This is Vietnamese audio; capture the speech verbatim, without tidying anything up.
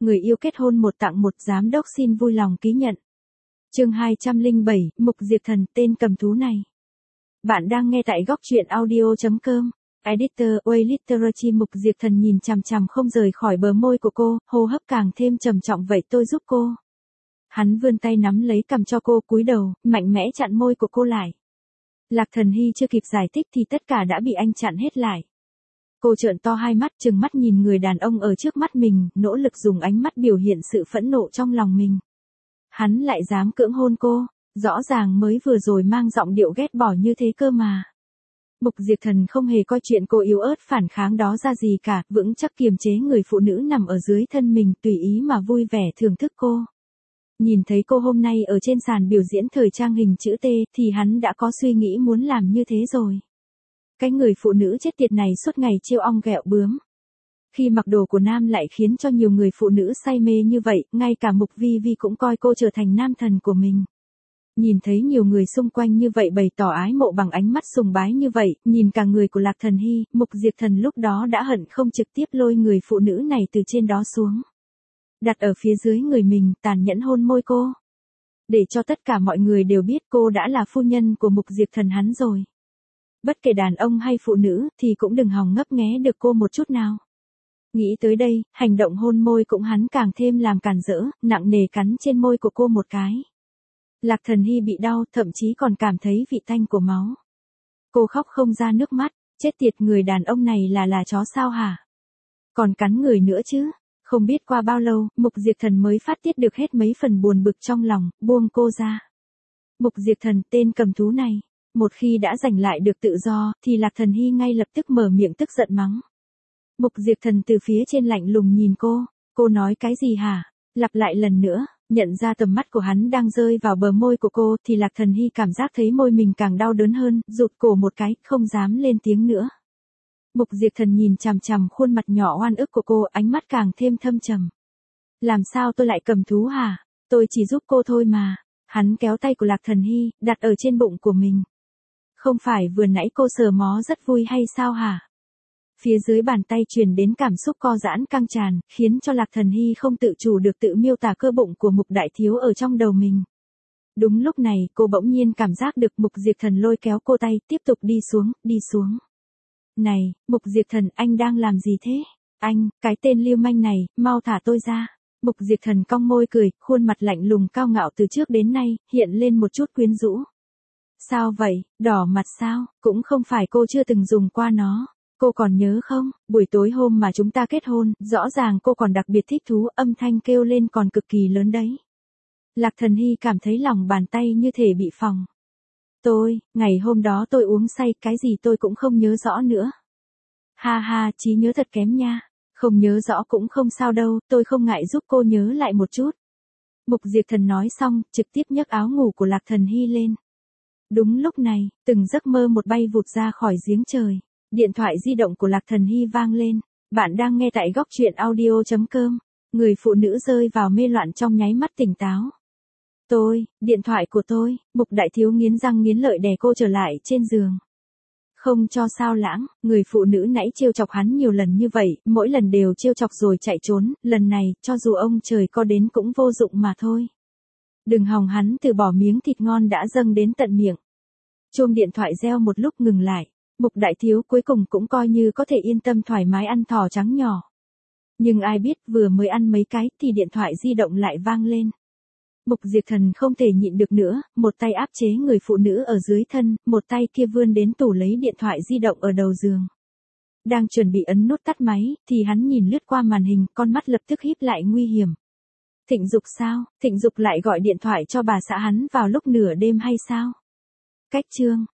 người yêu kết hôn một tặng một, giám đốc xin vui lòng ký nhận. Chương hai trăm lẻ bảy, Mục Diệp Thần, tên cầm thú này. Bạn đang nghe tại góc truyện audio chấm com. Editor Way Literature. Mục Diệp Thần nhìn chằm chằm không rời khỏi bờ môi của cô, hô hấp càng thêm trầm trọng. Vậy tôi giúp cô. Hắn vươn tay nắm lấy cằm cho cô, cúi đầu, mạnh mẽ chặn môi của cô lại. Lạc Thần Hy chưa kịp giải thích thì tất cả đã bị anh chặn hết lại. Cô trợn to hai mắt, trừng mắt nhìn người đàn ông ở trước mắt mình, nỗ lực dùng ánh mắt biểu hiện sự phẫn nộ trong lòng mình. Hắn lại dám cưỡng hôn cô, rõ ràng mới vừa rồi mang giọng điệu ghét bỏ như thế cơ mà. Mục Diệp Thần không hề coi chuyện cô yếu ớt phản kháng đó ra gì cả, vững chắc kiềm chế người phụ nữ nằm ở dưới thân mình, tùy ý mà vui vẻ thưởng thức cô. Nhìn thấy cô hôm nay ở trên sàn biểu diễn thời trang hình chữ T thì hắn đã có suy nghĩ muốn làm như thế rồi. Cái người phụ nữ chết tiệt này suốt ngày trêu ong ghẹo bướm. Khi mặc đồ của nam lại khiến cho nhiều người phụ nữ say mê như vậy, ngay cả Mục Vi Vi cũng coi cô trở thành nam thần của mình. Nhìn thấy nhiều người xung quanh như vậy bày tỏ ái mộ bằng ánh mắt sùng bái như vậy, nhìn cả người của Lạc Thần Hy, Mục Diệp Thần lúc đó đã hận không trực tiếp lôi người phụ nữ này từ trên đó xuống. Đặt ở phía dưới người mình, tàn nhẫn hôn môi cô. Để cho tất cả mọi người đều biết cô đã là phu nhân của Mục Diệp Thần hắn rồi. Bất kể đàn ông hay phụ nữ thì cũng đừng hòng ngấp nghé được cô một chút nào. Nghĩ tới đây, hành động hôn môi cũng hắn càng thêm làm càn rỡ, nặng nề cắn trên môi của cô một cái. Lạc Thần Hy bị đau, thậm chí còn cảm thấy vị tanh của máu. Cô khóc không ra nước mắt, chết tiệt, người đàn ông này là là chó sao hả? Còn cắn người nữa chứ? Không biết qua bao lâu, Mục Diệp Thần mới phát tiết được hết mấy phần buồn bực trong lòng, buông cô ra. Mục Diệp Thần, tên cầm thú này, một khi đã giành lại được tự do, thì Lạc Thần Hy ngay lập tức mở miệng tức giận mắng. Mục Diệp Thần từ phía trên lạnh lùng nhìn cô, cô nói cái gì hả? Lặp lại lần nữa, nhận ra tầm mắt của hắn đang rơi vào bờ môi của cô thì Lạc Thần Hy cảm giác thấy môi mình càng đau đớn hơn, rụt cổ một cái, không dám lên tiếng nữa. Mục Diệp Thần nhìn chằm chằm khuôn mặt nhỏ oan ức của cô, ánh mắt càng thêm thâm trầm. Làm sao tôi lại cầm thú hả? Tôi chỉ giúp cô thôi mà. Hắn kéo tay của Lạc Thần Hy, đặt ở trên bụng của mình. Không phải vừa nãy cô sờ mó rất vui hay sao hả? Phía dưới bàn tay truyền đến cảm xúc co giãn căng tràn, khiến cho Lạc Thần Hy không tự chủ được tự miêu tả cơ bụng của Mục Đại Thiếu ở trong đầu mình. Đúng lúc này, cô bỗng nhiên cảm giác được Mục Diệp Thần lôi kéo cô tay, tiếp tục đi xuống, đi xuống. Này, Mục Diệp Thần, anh đang làm gì thế? Anh, cái tên lưu manh này, mau thả tôi ra. Mục Diệp Thần cong môi cười, khuôn mặt lạnh lùng cao ngạo từ trước đến nay, hiện lên một chút quyến rũ. Sao vậy, đỏ mặt sao? Cũng không phải cô chưa từng dùng qua nó. Cô còn nhớ không, buổi tối hôm mà chúng ta kết hôn, rõ ràng cô còn đặc biệt thích thú, âm thanh kêu lên còn cực kỳ lớn đấy. Lạc Thần Hy cảm thấy lòng bàn tay như thể bị phồng. Tôi, ngày hôm đó tôi uống say, cái gì tôi cũng không nhớ rõ nữa. Ha ha, trí nhớ thật kém nha. Không nhớ rõ cũng không sao đâu, tôi không ngại giúp cô nhớ lại một chút. Mục Diệp Thần nói xong, trực tiếp nhấc áo ngủ của Lạc Thần Hy lên. Đúng lúc này, từng giấc mơ một bay vụt ra khỏi giếng trời. Điện thoại di động của Lạc Thần Hy vang lên. Bạn đang nghe tại góc truyện audio chấm com. Người phụ nữ rơi vào mê loạn trong nháy mắt tỉnh táo. Tôi, điện thoại của tôi. Mục Đại Thiếu nghiến răng nghiến lợi đè cô trở lại trên giường. Không cho sao lãng, người phụ nữ nãy trêu chọc hắn nhiều lần như vậy, mỗi lần đều trêu chọc rồi chạy trốn, lần này, cho dù ông trời có đến cũng vô dụng mà thôi. Đừng hòng hắn từ bỏ miếng thịt ngon đã dâng đến tận miệng. Chuông điện thoại reo một lúc ngừng lại. Mục Đại Thiếu cuối cùng cũng coi như có thể yên tâm thoải mái ăn thỏ trắng nhỏ. Nhưng ai biết vừa mới ăn mấy cái thì điện thoại di động lại vang lên. Mục Diệp Thần không thể nhịn được nữa, một tay áp chế người phụ nữ ở dưới thân, một tay kia vươn đến tủ lấy điện thoại di động ở đầu giường. Đang chuẩn bị ấn nút tắt máy, thì hắn nhìn lướt qua màn hình, con mắt lập tức híp lại nguy hiểm. Thịnh Dục sao? Thịnh Dục lại gọi điện thoại cho bà xã hắn vào lúc nửa đêm hay sao? Cách chương